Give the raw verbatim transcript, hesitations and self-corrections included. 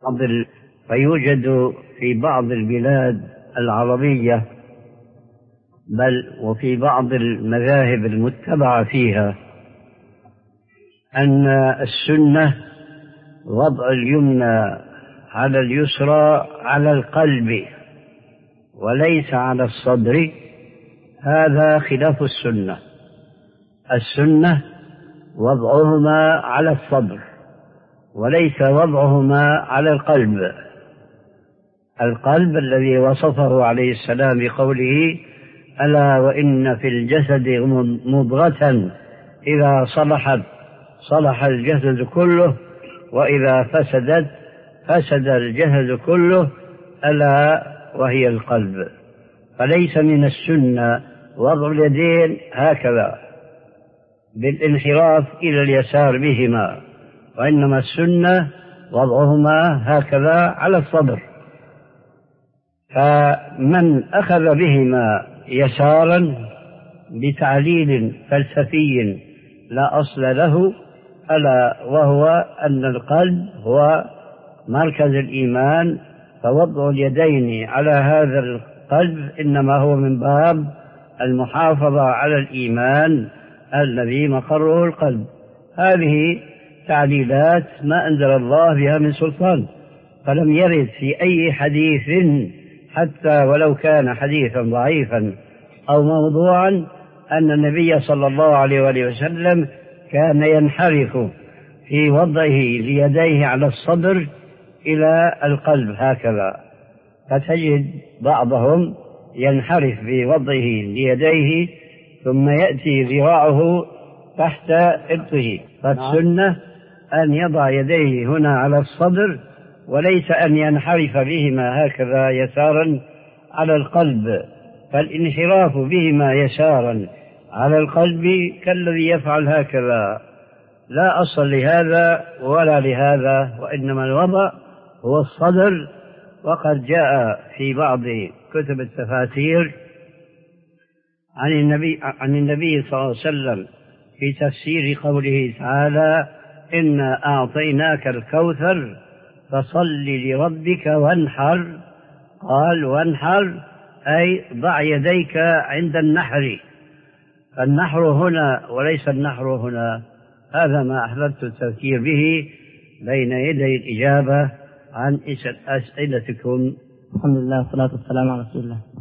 بعض ال... فيوجد في بعض البلاد العربية بل وفي بعض المذاهب المتبعة فيها أن السنة وضع اليمنى على اليسرى على القلب وليس على الصدر. هذا خلاف السنة. السنة وضعهما على الصدر وليس وضعهما على القلب. القلب الذي وصفه عليه السلام بقوله: ألا وإن في الجسد مضغة إذا صلحت صلح الجسد كله وإذا فسدت فسد الجسد كله، ألا وهي القلب. فليس من السنة وضع اليدين هكذا بالانحراف إلى اليسار بهما، وإنما السنة وضعهما هكذا على الصدر. فمن أخذ بهما يسارا بتعليل فلسفي لا أصل له، ألا وهو أن القلب هو مركز الإيمان، فوضع اليدين على هذا القلب إنما هو من باب المحافظة على الإيمان الذي مقره القلب. هذه تعليلات ما أنزل الله بها من سلطان، فلم يرد في أي حديث حتى ولو كان حديثا ضعيفا أو موضوعا أن النبي صلى الله عليه وآله وسلم كان ينحرف في وضعه ليديه على الصدر إلى القلب هكذا. فتجد بعضهم ينحرف في وضعه ليديه ثم يأتي ذراعه تحت إبطه. فالسنة أن يضع يديه هنا على الصدر وليس أن ينحرف بهما هكذا يسارا على القلب. فالانحراف بهما يسارا على القلب كالذي يفعل هكذا لا أصل لهذا ولا لهذا، وإنما الوضع هو الصدر. وقد جاء في بعض كتب التفاسير عن النبي, عن النبي صلى الله عليه وسلم في تفسير قوله تعالى: إنا أعطيناك الكوثر فصل لربك وانحر. قال: وانحر أي ضع يديك عند النحر، فالنحر هنا وليس النحر هنا. هذا ما أحببت التذكير به بين يدي الإجابة عن أسئلتكم. الحمد لله والصلاة والسلام على رسول الله.